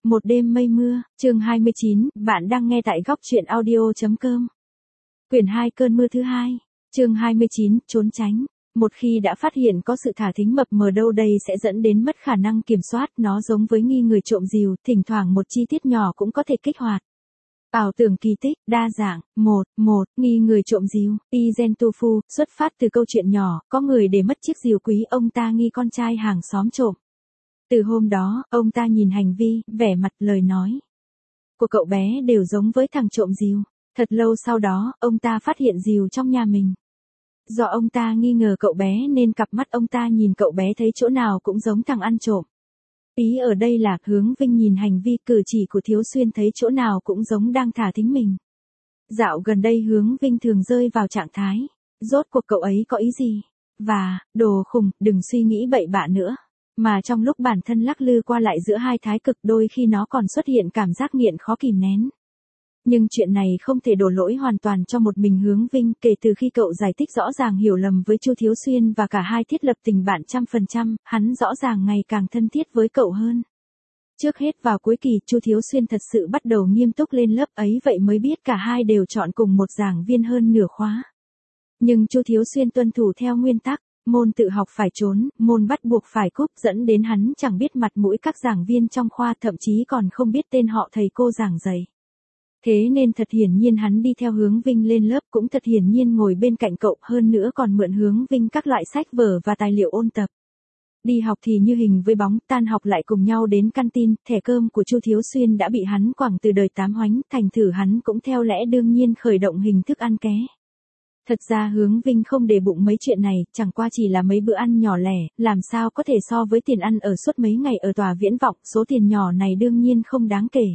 Một đêm mây mưa, chương 29, bạn đang nghe tại góc truyện audio.com. Quyển 2 cơn mưa thứ hai, chương 29, trốn tránh. Một khi đã phát hiện có sự thả thính mập mờ đâu đây sẽ dẫn đến mất khả năng kiểm soát, nó giống với nghi người trộm rìu, thỉnh thoảng một chi tiết nhỏ cũng có thể kích hoạt. Ảo tưởng kỳ tích, đa dạng, nghi người trộm rìu, Izen Tofu, xuất phát từ câu chuyện nhỏ, có người để mất chiếc rìu quý ông ta nghi con trai hàng xóm trộm. Từ hôm đó, ông ta nhìn hành vi, vẻ mặt, lời nói của cậu bé đều giống với thằng trộm rìu. Thật lâu sau đó, ông ta phát hiện rìu trong nhà mình. Do ông ta nghi ngờ cậu bé nên cặp mắt ông ta nhìn cậu bé thấy chỗ nào cũng giống thằng ăn trộm. Ý ở đây là Hướng Vinh nhìn hành vi cử chỉ của Thiếu Xuyên thấy chỗ nào cũng giống đang thả thính mình. Dạo gần đây Hướng Vinh thường rơi vào trạng thái, rốt cuộc cậu ấy có ý gì? Và, đồ khùng, đừng suy nghĩ bậy bạ nữa. Mà trong lúc bản thân lắc lư qua lại giữa hai thái cực đôi khi nó còn xuất hiện cảm giác nghiện khó kìm nén. Nhưng chuyện này không thể đổ lỗi hoàn toàn cho một mình Hướng Vinh kể từ khi cậu giải thích rõ ràng hiểu lầm với Chu Thiếu Xuyên và cả hai thiết lập tình bạn 100%, hắn rõ ràng ngày càng thân thiết với cậu hơn. Trước hết vào cuối kỳ Chu Thiếu Xuyên thật sự bắt đầu nghiêm túc lên lớp ấy vậy mới biết cả hai đều chọn cùng một giảng viên hơn nửa khóa. Nhưng Chu Thiếu Xuyên tuân thủ theo nguyên tắc. Môn tự học phải trốn, môn bắt buộc phải cúp dẫn đến hắn chẳng biết mặt mũi các giảng viên trong khoa thậm chí còn không biết tên họ thầy cô giảng dạy. Thế nên thật hiển nhiên hắn đi theo Hướng Vinh lên lớp cũng thật hiển nhiên ngồi bên cạnh cậu hơn nữa còn mượn Hướng Vinh các loại sách vở và tài liệu ôn tập. Đi học thì như hình với bóng, tan học lại cùng nhau đến canteen, thẻ cơm của Chu Thiếu Xuyên đã bị hắn quẳng từ đời tám hoánh, thành thử hắn cũng theo lẽ đương nhiên khởi động hình thức ăn ké. Thật ra Hướng Vinh không để bụng mấy chuyện này, chẳng qua chỉ là mấy bữa ăn nhỏ lẻ, làm sao có thể so với tiền ăn ở suốt mấy ngày ở tòa Viễn Vọng, số tiền nhỏ này đương nhiên không đáng kể.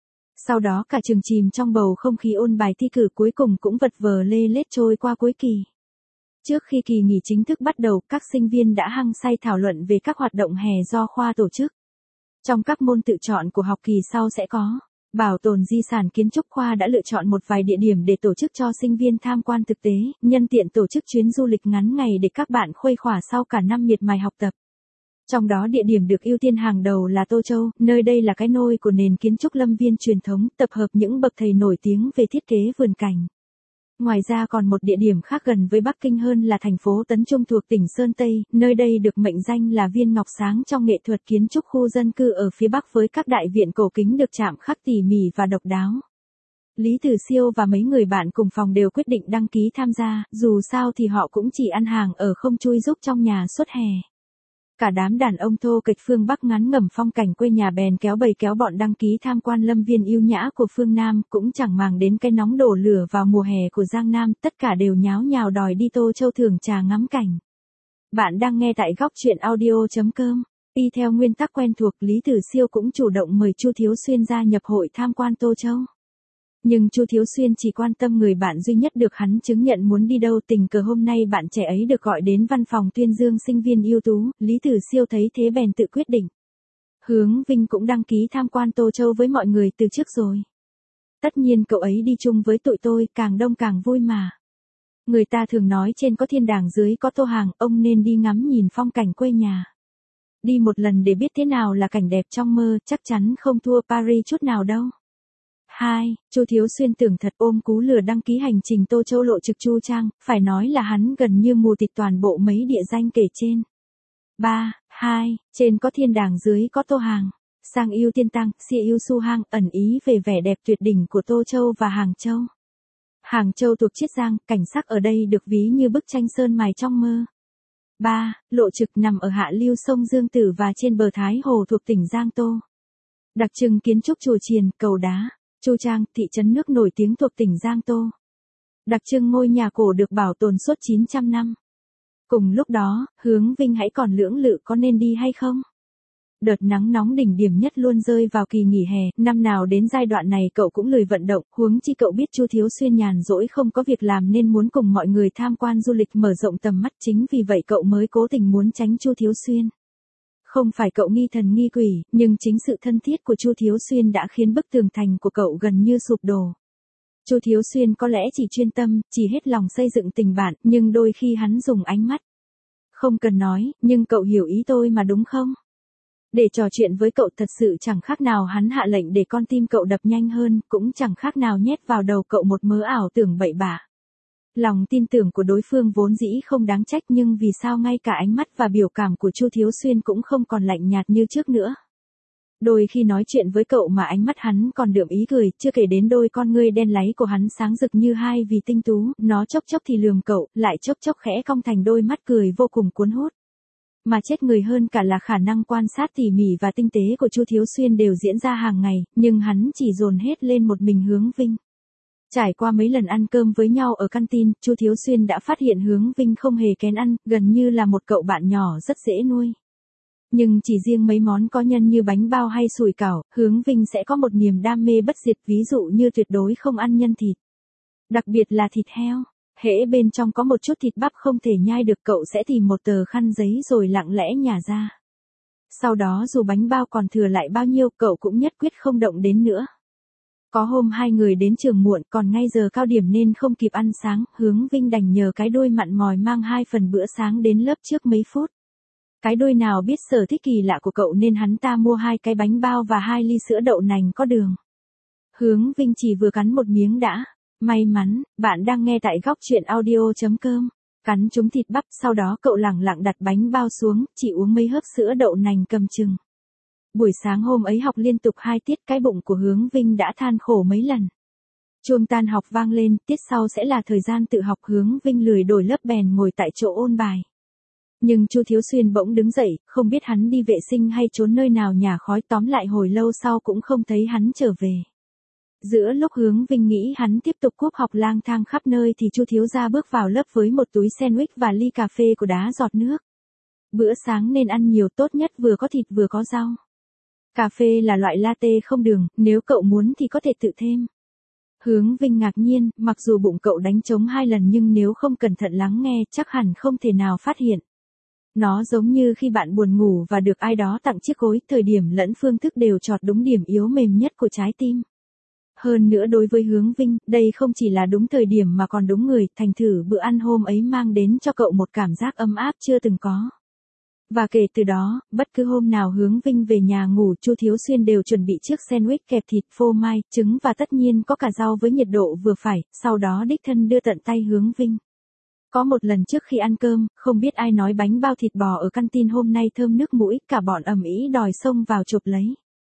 Sau đó cả trường chìm trong bầu không khí ôn bài thi cử cuối cùng cũng vật vờ lê lết trôi qua cuối kỳ. Trước khi kỳ nghỉ chính thức bắt đầu, các sinh viên đã hăng say thảo luận về các hoạt động hè do khoa tổ chức. Trong các môn tự chọn của học kỳ sau sẽ có bảo tồn di sản kiến trúc, khoa đã lựa chọn một vài địa điểm để tổ chức cho sinh viên tham quan thực tế, nhân tiện tổ chức chuyến du lịch ngắn ngày để các bạn khuây khỏa sau cả năm miệt mài học tập. Trong đó địa điểm được ưu tiên hàng đầu là Tô Châu, nơi đây là cái nôi của nền kiến trúc Lâm Viên truyền thống, tập hợp những bậc thầy nổi tiếng về thiết kế vườn cảnh. Ngoài ra còn một địa điểm khác gần với Bắc Kinh hơn là thành phố Tấn Trung thuộc tỉnh Sơn Tây, nơi đây được mệnh danh là viên ngọc sáng trong nghệ thuật kiến trúc khu dân cư ở phía Bắc với các đại viện cổ kính được chạm khắc tỉ mỉ và độc đáo. Lý Tử Siêu và mấy người bạn cùng phòng đều quyết định đăng ký tham gia, dù sao thì họ cũng chỉ ăn hàng ở không chui giúp trong nhà suốt hè. Cả đám đàn ông thô kệch phương Bắc ngắn ngẩm phong cảnh quê nhà bèn kéo bầy kéo bọn đăng ký tham quan lâm viên yêu nhã của phương Nam, cũng chẳng màng đến cái nóng đổ lửa vào mùa hè của Giang Nam, tất cả đều nháo nhào đòi đi Tô Châu thưởng trà ngắm cảnh. Bạn đang nghe tại góc truyện audio.com. Y theo nguyên tắc quen thuộc, Lý Tử Siêu cũng chủ động mời Chu Thiếu Xuyên gia nhập hội tham quan Tô Châu. Nhưng Chu Thiếu Xuyên chỉ quan tâm người bạn duy nhất được hắn chứng nhận muốn đi đâu, tình cờ hôm nay bạn trẻ ấy được gọi đến văn phòng tuyên dương sinh viên ưu tú, Lý Tử Siêu thấy thế bèn tự quyết định. Hướng Vinh cũng đăng ký tham quan Tô Châu với mọi người từ trước rồi. Tất nhiên cậu ấy đi chung với tụi tôi, càng đông càng vui mà. Người ta thường nói trên có thiên đàng dưới có Tô Hàng, ông nên đi ngắm nhìn phong cảnh quê nhà. Đi một lần để biết thế nào là cảnh đẹp trong mơ, chắc chắn không thua Paris chút nào đâu. 2. Chu Thiếu Xuyên tưởng thật ôm cú lừa đăng ký hành trình Tô Châu lộ trực chu trang, phải nói là hắn gần như mù tịt toàn bộ mấy địa danh kể trên. 3. Trên có thiên đàng dưới có Tô Hàng. Sang yêu tiên tăng, si yêu su hang, ẩn ý về vẻ đẹp tuyệt đỉnh của Tô Châu và Hàng Châu. Hàng Châu thuộc Chiết Giang, cảnh sắc ở đây được ví như bức tranh sơn mài trong mơ. 3. Lộ trực nằm ở hạ lưu sông Dương Tử và trên bờ Thái Hồ thuộc tỉnh Giang Tô. Đặc trưng kiến trúc chùa chiền, cầu đá. Chu Trang, thị trấn nước nổi tiếng thuộc tỉnh Giang Tô. Đặc trưng ngôi nhà cổ được bảo tồn suốt 900 năm. Cùng lúc đó, Hướng Vinh hãy còn lưỡng lự có nên đi hay không? Đợt nắng nóng đỉnh điểm nhất luôn rơi vào kỳ nghỉ hè, năm nào đến giai đoạn này cậu cũng lười vận động, huống chi cậu biết Chu Thiếu Xuyên nhàn rỗi không có việc làm nên muốn cùng mọi người tham quan du lịch mở rộng tầm mắt, chính vì vậy cậu mới cố tình muốn tránh Chu Thiếu Xuyên. Không phải cậu nghi thần nghi quỷ, nhưng chính sự thân thiết của Chu Thiếu Xuyên đã khiến bức tường thành của cậu gần như sụp đổ. Chu Thiếu Xuyên có lẽ chỉ chuyên tâm, chỉ hết lòng xây dựng tình bạn, nhưng đôi khi hắn dùng ánh mắt. Không cần nói, nhưng cậu hiểu ý tôi mà đúng không? Để trò chuyện với cậu thật sự chẳng khác nào hắn hạ lệnh để con tim cậu đập nhanh hơn, cũng chẳng khác nào nhét vào đầu cậu một mớ ảo tưởng bậy bạ. Lòng tin tưởng của đối phương vốn dĩ không đáng trách, nhưng vì sao ngay cả ánh mắt và biểu cảm của Chu Thiếu Xuyên cũng không còn lạnh nhạt như trước nữa. Đôi khi nói chuyện với cậu mà ánh mắt hắn còn đượm ý cười, chưa kể đến đôi con ngươi đen láy của hắn sáng rực như hai vì tinh tú, nó chốc chốc thì lườm cậu, lại chốc chốc khẽ cong thành đôi mắt cười vô cùng cuốn hút. Mà chết người hơn cả là khả năng quan sát tỉ mỉ và tinh tế của Chu Thiếu Xuyên đều diễn ra hàng ngày, nhưng hắn chỉ dồn hết lên một mình Hướng Vinh. Trải qua mấy lần ăn cơm với nhau ở canteen, Chu Thiếu Xuyên đã phát hiện Hướng Vinh không hề kén ăn, gần như là một cậu bạn nhỏ rất dễ nuôi. Nhưng chỉ riêng mấy món có nhân như bánh bao hay sủi cảo, Hướng Vinh sẽ có một niềm đam mê bất diệt, ví dụ như tuyệt đối không ăn nhân thịt. Đặc biệt là thịt heo. Hễ bên trong có một chút thịt bắp không thể nhai được, cậu sẽ tìm một tờ khăn giấy rồi lặng lẽ nhả ra. Sau đó dù bánh bao còn thừa lại bao nhiêu, cậu cũng nhất quyết không động đến nữa. Có hôm hai người đến trường muộn, còn ngay giờ cao điểm nên không kịp ăn sáng, Hướng Vinh đành nhờ cái đôi mặn mòi mang 2 phần bữa sáng đến lớp trước mấy phút. Cái đôi nào biết sở thích kỳ lạ của cậu nên hắn ta mua 2 cái bánh bao và 2 ly sữa đậu nành có đường. Hướng Vinh chỉ vừa cắn một miếng đã. May mắn, bạn đang nghe tại góc truyện audio.com. Cắn trúng thịt bắp, sau đó cậu lẳng lặng đặt bánh bao xuống, chỉ uống mấy hớp sữa đậu nành cầm chừng. Buổi sáng hôm ấy học liên tục 2 tiết, cái bụng của Hướng Vinh đã than khổ mấy lần. Chuông tan học vang lên, tiết sau sẽ là thời gian tự học, Hướng Vinh lười đổi lớp bèn ngồi tại chỗ ôn bài. Nhưng Chu Thiếu Xuyên bỗng đứng dậy, không biết hắn đi vệ sinh hay trốn nơi nào nhả khói, tóm lại hồi lâu sau cũng không thấy hắn trở về. Giữa lúc Hướng Vinh nghĩ hắn tiếp tục cúp học lang thang khắp nơi thì Chu thiếu gia bước vào lớp với một túi sandwich và ly cà phê của đá giọt nước. Bữa sáng nên ăn nhiều, tốt nhất vừa có thịt vừa có rau. Cà phê là loại latte không đường, nếu cậu muốn thì có thể tự thêm. Hướng Vinh ngạc nhiên, mặc dù bụng cậu đánh trống 2 lần nhưng nếu không cẩn thận lắng nghe chắc hẳn không thể nào phát hiện. Nó giống như khi bạn buồn ngủ và được ai đó tặng chiếc gối, thời điểm lẫn phương thức đều chọt đúng điểm yếu mềm nhất của trái tim. Hơn nữa đối với Hướng Vinh, đây không chỉ là đúng thời điểm mà còn đúng người, thành thử bữa ăn hôm ấy mang đến cho cậu một cảm giác ấm áp chưa từng có. Và kể từ đó, bất cứ hôm nào Hướng Vinh về nhà ngủ, Chu Thiếu Xuyên đều chuẩn bị chiếc sandwich kẹp thịt, phô mai, trứng và tất nhiên có cả rau với nhiệt độ vừa phải, sau đó đích thân đưa tận tay Hướng Vinh. Có một lần trước khi ăn cơm, không biết ai nói bánh bao thịt bò ở canteen hôm nay thơm nước mũi, cả bọn ầm ĩ đòi xông vào chụp lấy.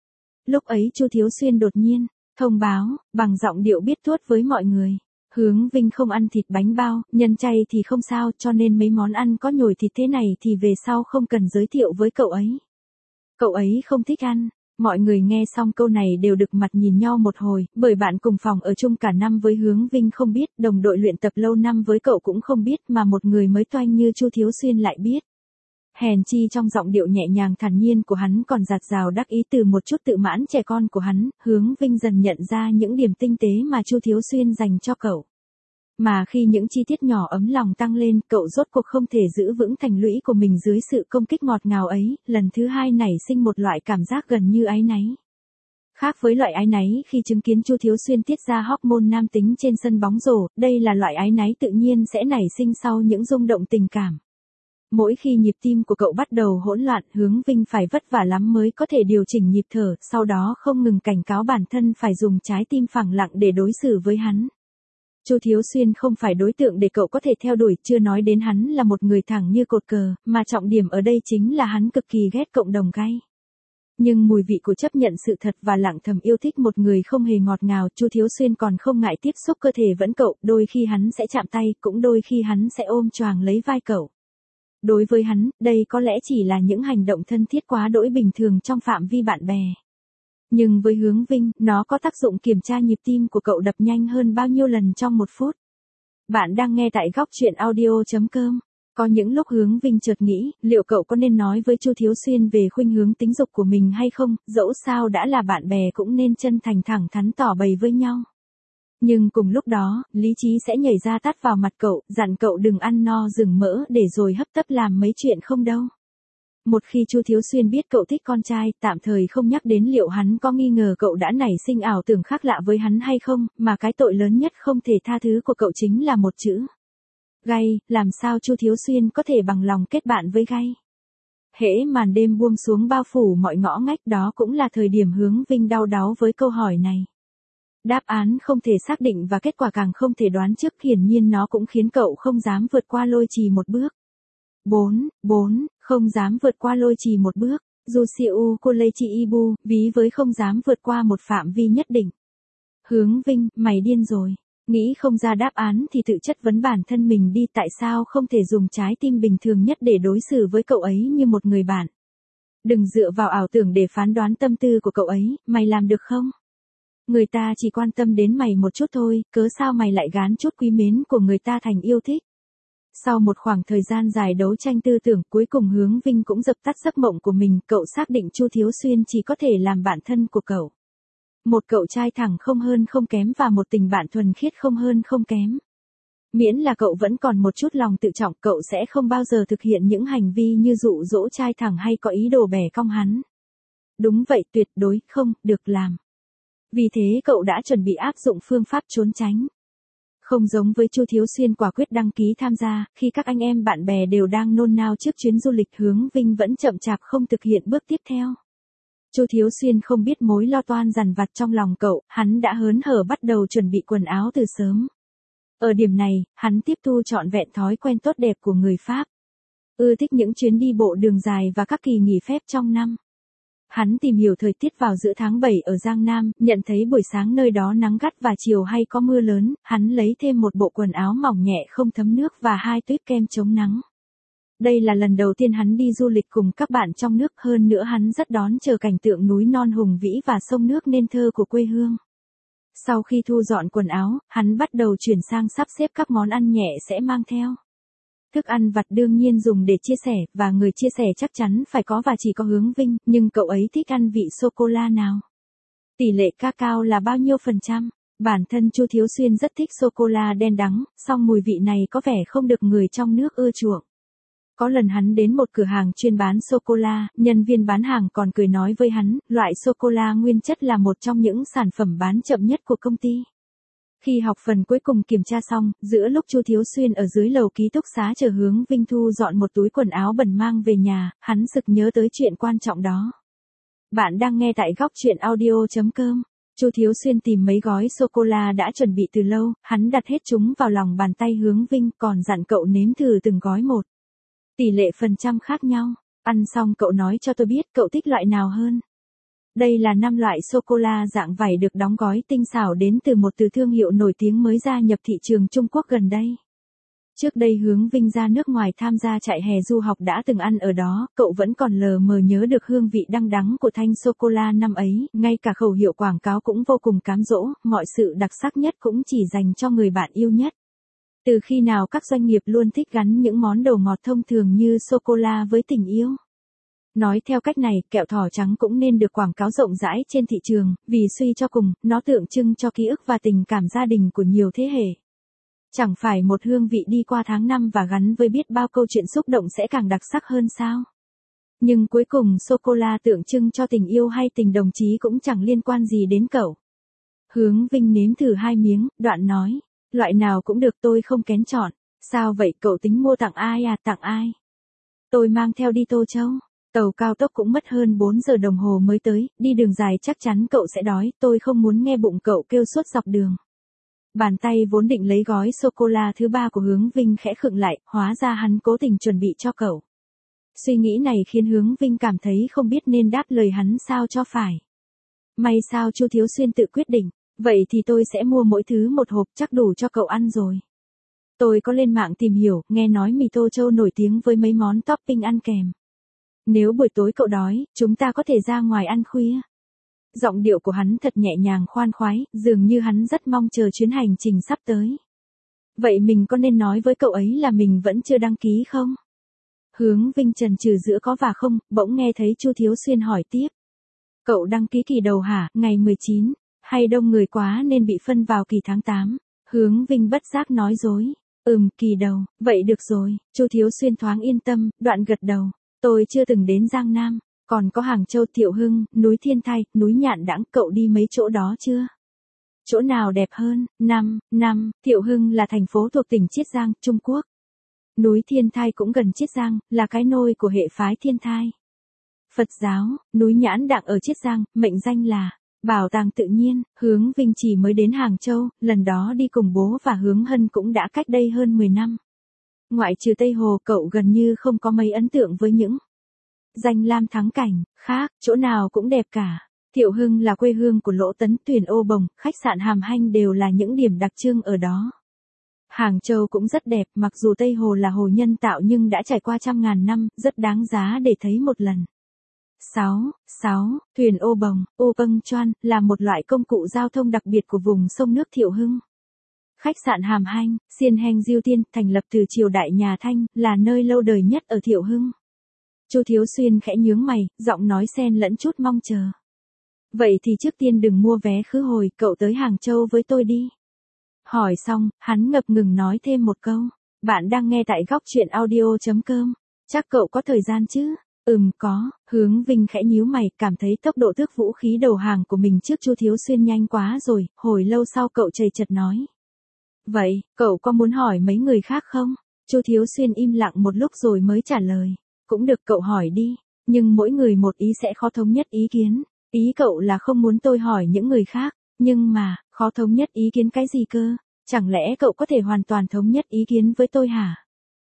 Lúc ấy Chu Thiếu Xuyên đột nhiên thông báo, bằng giọng điệu biết tuốt với mọi người. Hướng Vinh không ăn thịt bánh bao, nhân chay thì không sao, cho nên mấy món ăn có nhồi thịt thế này thì về sau không cần giới thiệu với cậu ấy. Cậu ấy không thích ăn. Mọi người nghe xong câu này đều được mặt nhìn nhau một hồi, bởi bạn cùng phòng ở chung cả năm với Hướng Vinh không biết, đồng đội luyện tập lâu năm với cậu cũng không biết, mà một người mới toanh như Chu Thiếu Xuyên lại biết. Hèn chi trong giọng điệu nhẹ nhàng thản nhiên của hắn còn dạt dào đắc ý từ một chút tự mãn trẻ con của hắn, Hướng Vinh dần nhận ra những điểm tinh tế mà Chu Thiếu Xuyên dành cho cậu. Mà khi những chi tiết nhỏ ấm lòng tăng lên, cậu rốt cuộc không thể giữ vững thành lũy của mình dưới sự công kích ngọt ngào ấy, lần thứ hai nảy sinh một loại cảm giác gần như áy náy. Khác với loại áy náy khi chứng kiến Chu Thiếu Xuyên tiết ra hormone nam tính trên sân bóng rổ, đây là loại áy náy tự nhiên sẽ nảy sinh sau những rung động tình cảm. Mỗi khi nhịp tim của cậu bắt đầu hỗn loạn, Hướng Vinh phải vất vả lắm mới có thể điều chỉnh nhịp thở, sau đó không ngừng cảnh cáo bản thân phải dùng trái tim phẳng lặng để đối xử với hắn. Chu Thiếu Xuyên không phải đối tượng để cậu có thể theo đuổi, chưa nói đến hắn là một người thẳng như cột cờ, mà trọng điểm ở đây chính là hắn cực kỳ ghét cộng đồng gay. Nhưng mùi vị của chấp nhận sự thật và lặng thầm yêu thích một người không hề ngọt ngào, Chu Thiếu Xuyên còn không ngại tiếp xúc cơ thể vẫn cậu, đôi khi hắn sẽ chạm tay, cũng đôi khi hắn sẽ ôm choàng lấy vai cậu. Đối với hắn, đây có lẽ chỉ là những hành động thân thiết quá đỗi bình thường trong phạm vi bạn bè. Nhưng với Hướng Vinh, nó có tác dụng kiểm tra nhịp tim của cậu đập nhanh hơn bao nhiêu lần trong 1 phút. Bạn đang nghe tại góc truyện audio.com. Có những lúc Hướng Vinh chợt nghĩ, liệu cậu có nên nói với Chu Thiếu Xuyên về khuynh hướng tính dục của mình hay không, dẫu sao đã là bạn bè cũng nên chân thành thẳng thắn tỏ bày với nhau. Nhưng cùng lúc đó, lý trí sẽ nhảy ra tát vào mặt cậu, dặn cậu đừng ăn no rừng mỡ để rồi hấp tấp làm mấy chuyện không đâu. Một khi Chu Thiếu Xuyên biết cậu thích con trai, tạm thời không nhắc đến liệu hắn có nghi ngờ cậu đã nảy sinh ảo tưởng khác lạ với hắn hay không, mà cái tội lớn nhất không thể tha thứ của cậu chính là một chữ. Gay, làm sao Chu Thiếu Xuyên có thể bằng lòng kết bạn với gay? Hễ màn đêm buông xuống bao phủ mọi ngõ ngách, đó cũng là thời điểm Hướng Vinh đau đáu với câu hỏi này. Đáp án không thể xác định và kết quả càng không thể đoán trước, hiển nhiên nó cũng khiến cậu không dám vượt qua lôi trì một bước. 4. Không dám vượt qua lôi trì một bước. Dù siêu cô lây chi ibu, ví với không dám vượt qua một phạm vi nhất định. Hướng Vinh, mày điên rồi. Nghĩ không ra đáp án thì tự chất vấn bản thân mình đi, tại sao không thể dùng trái tim bình thường nhất để đối xử với cậu ấy như một người bạn. Đừng dựa vào ảo tưởng để phán đoán tâm tư của cậu ấy, mày làm được không? Người ta chỉ quan tâm đến mày một chút thôi, cớ sao mày lại gán chút quý mến của người ta thành yêu thích? Sau một khoảng thời gian dài đấu tranh tư tưởng, cuối cùng Hướng Vinh cũng dập tắt giấc mộng của mình, cậu xác định Chu Thiếu Xuyên chỉ có thể làm bạn thân của cậu. Một cậu trai thẳng không hơn không kém và một tình bạn thuần khiết không hơn không kém. Miễn là cậu vẫn còn một chút lòng tự trọng, cậu sẽ không bao giờ thực hiện những hành vi như dụ dỗ trai thẳng hay có ý đồ bẻ cong hắn. Đúng vậy, tuyệt đối không được làm. Vì thế cậu đã chuẩn bị áp dụng phương pháp trốn tránh. Không giống với Chu Thiếu Xuyên quả quyết đăng ký tham gia, khi các anh em bạn bè đều đang nôn nao trước chuyến du lịch, Hướng Vinh vẫn chậm chạp không thực hiện bước tiếp theo. Chu Thiếu Xuyên không biết mối lo toan dằn vặt trong lòng cậu, hắn đã hớn hở bắt đầu chuẩn bị quần áo từ sớm. Ở điểm này, hắn tiếp thu trọn vẹn thói quen tốt đẹp của người Pháp. Ưa thích những chuyến đi bộ đường dài và các kỳ nghỉ phép trong năm. Hắn tìm hiểu thời tiết vào giữa tháng 7 ở Giang Nam, nhận thấy buổi sáng nơi đó nắng gắt và chiều hay có mưa lớn, hắn lấy thêm một bộ quần áo mỏng nhẹ không thấm nước và 2 tuýp kem chống nắng. Đây là lần đầu tiên hắn đi du lịch cùng các bạn trong nước, hơn nữa hắn rất đón chờ cảnh tượng núi non hùng vĩ và sông nước nên thơ của quê hương. Sau khi thu dọn quần áo, hắn bắt đầu chuyển sang sắp xếp các món ăn nhẹ sẽ mang theo. Thức ăn vặt đương nhiên dùng để chia sẻ, và người chia sẻ chắc chắn phải có và chỉ có Hướng Vinh, nhưng cậu ấy thích ăn vị sô-cô-la nào? Tỷ lệ cacao là bao nhiêu %? Bản thân Chu Thiếu Xuyên rất thích sô-cô-la đen đắng, song mùi vị này có vẻ không được người trong nước ưa chuộng. Có lần hắn đến một cửa hàng chuyên bán sô-cô-la, nhân viên bán hàng còn cười nói với hắn, loại sô-cô-la nguyên chất là một trong những sản phẩm bán chậm nhất của công ty. Khi học phần cuối cùng kiểm tra xong, giữa lúc Chu Thiếu Xuyên ở dưới lầu ký túc xá chờ Hướng Vinh thu dọn một túi quần áo bẩn mang về nhà, hắn sực nhớ tới chuyện quan trọng đó. Bạn đang nghe tại góc truyện audio.com. Chu Thiếu Xuyên tìm mấy gói sô-cô-la đã chuẩn bị từ lâu, hắn đặt hết chúng vào lòng bàn tay Hướng Vinh, còn dặn cậu nếm thử từng gói một. Tỷ lệ phần trăm khác nhau. Ăn xong cậu nói cho tôi biết cậu thích loại nào hơn. Đây là 5 loại sô-cô-la dạng vải được đóng gói tinh xảo đến từ một từ thương hiệu nổi tiếng mới gia nhập thị trường Trung Quốc gần đây. Trước đây Hướng Vinh ra nước ngoài tham gia trại hè du học đã từng ăn ở đó, cậu vẫn còn lờ mờ nhớ được hương vị đăng đắng của thanh sô-cô-la năm ấy, ngay cả khẩu hiệu quảng cáo cũng vô cùng cám dỗ, mọi sự đặc sắc nhất cũng chỉ dành cho người bạn yêu nhất. Từ khi nào các doanh nghiệp luôn thích gắn những món đồ ngọt thông thường như sô-cô-la với tình yêu? Nói theo cách này, kẹo thỏ trắng cũng nên được quảng cáo rộng rãi trên thị trường, vì suy cho cùng, nó tượng trưng cho ký ức và tình cảm gia đình của nhiều thế hệ. Chẳng phải một hương vị đi qua tháng năm và gắn với biết bao câu chuyện xúc động sẽ càng đặc sắc hơn sao? Nhưng cuối cùng sô-cô-la tượng trưng cho tình yêu hay tình đồng chí cũng chẳng liên quan gì đến cậu. Hướng Vinh nếm thử 2 miếng, đoạn nói, loại nào cũng được, tôi không kén chọn. Sao vậy, cậu tính mua tặng ai à? Tặng ai? Tôi mang theo đi Tô Châu. Tàu cao tốc cũng mất hơn 4 giờ đồng hồ mới tới, đi đường dài chắc chắn cậu sẽ đói, tôi không muốn nghe bụng cậu kêu suốt dọc đường. Bàn tay vốn định lấy gói sô-cô-la thứ 3 của Hướng Vinh khẽ khựng lại, hóa ra hắn cố tình chuẩn bị cho cậu. Suy nghĩ này khiến Hướng Vinh cảm thấy không biết nên đáp lời hắn sao cho phải. May sao Chu Thiếu Xuyên tự quyết định, vậy thì tôi sẽ mua mỗi thứ một hộp, chắc đủ cho cậu ăn rồi. Tôi có lên mạng tìm hiểu, nghe nói mì Tô Châu nổi tiếng với mấy món topping ăn kèm. Nếu buổi tối cậu đói, chúng ta có thể ra ngoài ăn khuya. Giọng điệu của hắn thật nhẹ nhàng khoan khoái, dường như hắn rất mong chờ chuyến hành trình sắp tới. Vậy mình có nên nói với cậu ấy là mình vẫn chưa đăng ký không? Hướng Vinh chần chừ giữa có và không, bỗng nghe thấy Chu Thiếu Xuyên hỏi tiếp. Cậu đăng ký kỳ đầu hả, ngày 19, hay đông người quá nên bị phân vào kỳ tháng 8? Hướng Vinh bất giác nói dối. Kỳ đầu, vậy được rồi, Chu Thiếu Xuyên thoáng yên tâm, đoạn gật đầu. Tôi chưa từng đến Giang Nam, còn có Hàng Châu, Thiệu Hưng, núi Thiên Thai, núi Nhạn Đãng, cậu đi mấy chỗ đó chưa? Chỗ nào đẹp hơn? Thiệu Hưng là thành phố thuộc tỉnh Chiết Giang, Trung Quốc. Núi Thiên Thai cũng gần Chiết Giang, là cái nôi của hệ phái Thiên Thai. Phật giáo, núi Nhãn Đặng ở Chiết Giang, mệnh danh là bảo tàng tự nhiên. Hướng Vinh chỉ mới đến Hàng Châu, lần đó đi cùng bố và Hướng Hân cũng đã cách đây hơn 10 năm. Ngoại trừ Tây Hồ, cậu gần như không có mấy ấn tượng với những danh lam thắng cảnh khác, chỗ nào cũng đẹp cả. Thiệu Hưng là quê hương của Lỗ Tấn, Tuyền Ô Bồng, khách sạn Hàm Hanh đều là những điểm đặc trưng ở đó. Hàng Châu cũng rất đẹp, mặc dù Tây Hồ là hồ nhân tạo nhưng đã trải qua trăm ngàn năm, rất đáng giá để thấy một lần. 6. Thuyền ô bồng, ô bâng choan, là một loại công cụ giao thông đặc biệt của vùng sông nước Thiệu Hưng. Khách sạn Hàm Hanh, Xiên Heng Diêu Tiên, thành lập từ triều đại nhà Thanh, là nơi lâu đời nhất ở Thiệu Hưng. Chu Thiếu Xuyên khẽ nhướng mày, giọng nói xen lẫn chút mong chờ. Vậy thì trước tiên đừng mua vé khứ hồi, cậu tới Hàng Châu với tôi đi. Hỏi xong, hắn ngập ngừng nói thêm một câu. Bạn đang nghe tại góc truyện audio.com. Chắc cậu có thời gian chứ? Có. Hướng Vinh khẽ nhíu mày, cảm thấy tốc độ tước vũ khí đầu hàng của mình trước Chu Thiếu Xuyên nhanh quá rồi. Hồi lâu sau cậu chầy chật nói. Vậy, cậu có muốn hỏi mấy người khác không? Chu Thiếu Xuyên im lặng một lúc rồi mới trả lời. Cũng được, cậu hỏi đi. Nhưng mỗi người một ý sẽ khó thống nhất ý kiến. Ý cậu là không muốn tôi hỏi những người khác. Nhưng mà, khó thống nhất ý kiến cái gì cơ? Chẳng lẽ cậu có thể hoàn toàn thống nhất ý kiến với tôi hả?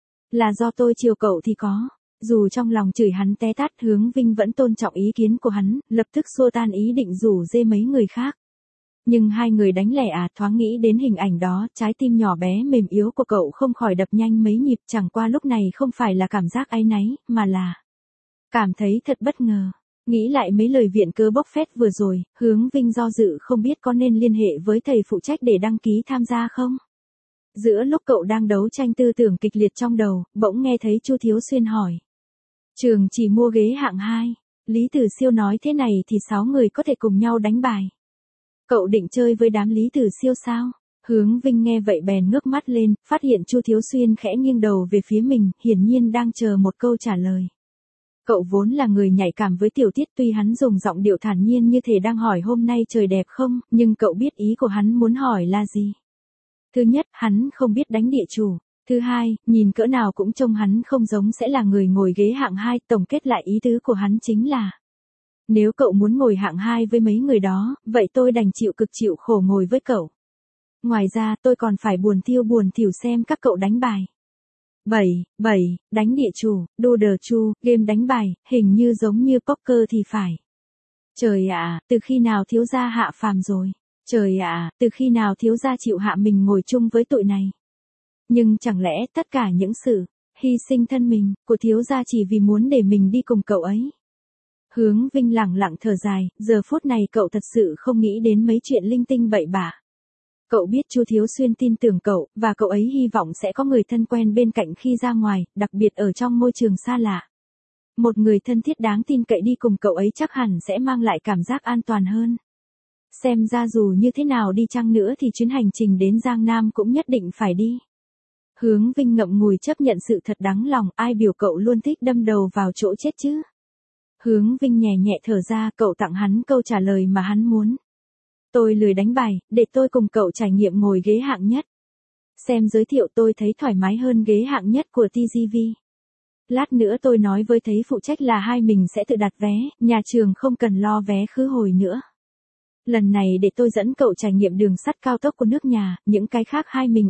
Là do tôi chiều cậu thì có. Dù trong lòng chửi hắn té tát, Hướng Vinh vẫn tôn trọng ý kiến của hắn, lập tức xua tan ý định rủ dê mấy người khác. Nhưng hai người đánh lẻ thoáng nghĩ đến hình ảnh đó, trái tim nhỏ bé mềm yếu của cậu không khỏi đập nhanh mấy nhịp, chẳng qua lúc này không phải là cảm giác áy náy, mà là cảm thấy thật bất ngờ. Nghĩ lại mấy lời viện cớ bốc phét vừa rồi, Hướng Vinh do dự không biết có nên liên hệ với thầy phụ trách để đăng ký tham gia không. Giữa lúc cậu đang đấu tranh tư tưởng kịch liệt trong đầu, bỗng nghe thấy Chu Thiếu Xuyên hỏi. Trường chỉ mua ghế hạng 2, Lý Tử Siêu nói thế này thì 6 người có thể cùng nhau đánh bài. Cậu định chơi với đám Lý Tử Siêu sao? Hướng Vinh nghe vậy bèn ngước mắt lên, phát hiện Chu Thiếu Xuyên khẽ nghiêng đầu về phía mình, hiển nhiên đang chờ một câu trả lời. Cậu vốn là người nhạy cảm với tiểu tiết, tuy hắn dùng giọng điệu thản nhiên như thể đang hỏi hôm nay trời đẹp không, nhưng cậu biết ý của hắn muốn hỏi là gì. Thứ nhất, hắn không biết đánh địa chủ. Thứ hai, nhìn cỡ nào cũng trông hắn không giống sẽ là người ngồi ghế hạng 2, tổng kết lại ý tứ của hắn chính là. Nếu cậu muốn ngồi hạng 2 với mấy người đó, vậy tôi đành chịu cực chịu khổ ngồi với cậu. Ngoài ra tôi còn phải buồn thiểu xem các cậu đánh bài. 7. Đánh địa chủ, đô đờ chu, game đánh bài, hình như giống như poker thì phải. Trời ạ, từ khi nào thiếu gia hạ phàm rồi? Trời ạ, từ khi nào thiếu gia chịu hạ mình ngồi chung với tụi này? Nhưng chẳng lẽ tất cả những sự hy sinh thân mình của thiếu gia chỉ vì muốn để mình đi cùng cậu ấy? Hướng Vinh lẳng lặng thở dài, giờ phút này cậu thật sự không nghĩ đến mấy chuyện linh tinh bậy bạ. Cậu biết Chu Thiếu Xuyên tin tưởng cậu, và cậu ấy hy vọng sẽ có người thân quen bên cạnh khi ra ngoài, đặc biệt ở trong môi trường xa lạ. Một người thân thiết đáng tin cậy đi cùng cậu ấy chắc hẳn sẽ mang lại cảm giác an toàn hơn. Xem ra dù như thế nào đi chăng nữa thì chuyến hành trình đến Giang Nam cũng nhất định phải đi. Hướng Vinh ngậm ngùi chấp nhận sự thật đáng lòng, ai biểu cậu luôn thích đâm đầu vào chỗ chết chứ. Hướng Vinh nhẹ nhẹ thở ra, cậu tặng hắn câu trả lời mà hắn muốn. Tôi lười đánh bài, để tôi cùng cậu trải nghiệm ngồi ghế hạng nhất. Xem giới thiệu tôi thấy thoải mái hơn ghế hạng nhất của TGV. Lát nữa tôi nói với thầy phụ trách là hai mình sẽ tự đặt vé, nhà trường không cần lo vé khứ hồi nữa. Lần này để tôi dẫn cậu trải nghiệm đường sắt cao tốc của nước nhà, những cái khác hai mình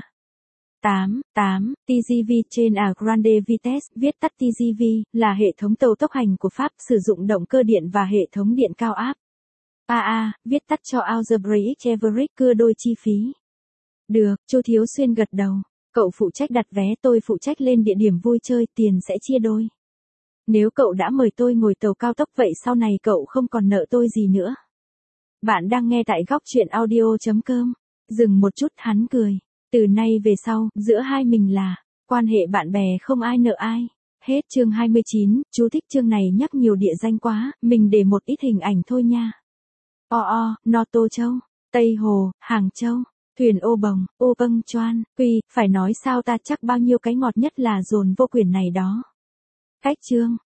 8. TGV Train à Grande Vitesse, viết tắt TGV, là hệ thống tàu tốc hành của Pháp, sử dụng động cơ điện và hệ thống điện cao áp. Viết tắt cho Algebraic Average, cưa đôi chi phí. Được, Chu Thiếu Xuyên gật đầu. Cậu phụ trách đặt vé, tôi phụ trách lên địa điểm vui chơi, tiền sẽ chia đôi. Nếu cậu đã mời tôi ngồi tàu cao tốc vậy sau này cậu không còn nợ tôi gì nữa. Bạn đang nghe tại góc truyện audio.com. Dừng một chút, hắn cười. Từ nay về sau, giữa hai mình là quan hệ bạn bè không ai nợ ai. Hết chương 29, chú thích chương này nhắc nhiều địa danh quá, mình để một ít hình ảnh thôi nha. Noto Châu, Tây Hồ, Hàng Châu, Thuyền ô bồng, ô bâng choan, phải nói sao ta, chắc bao nhiêu cái ngọt nhất là dồn vô quyển này đó. Cách chương.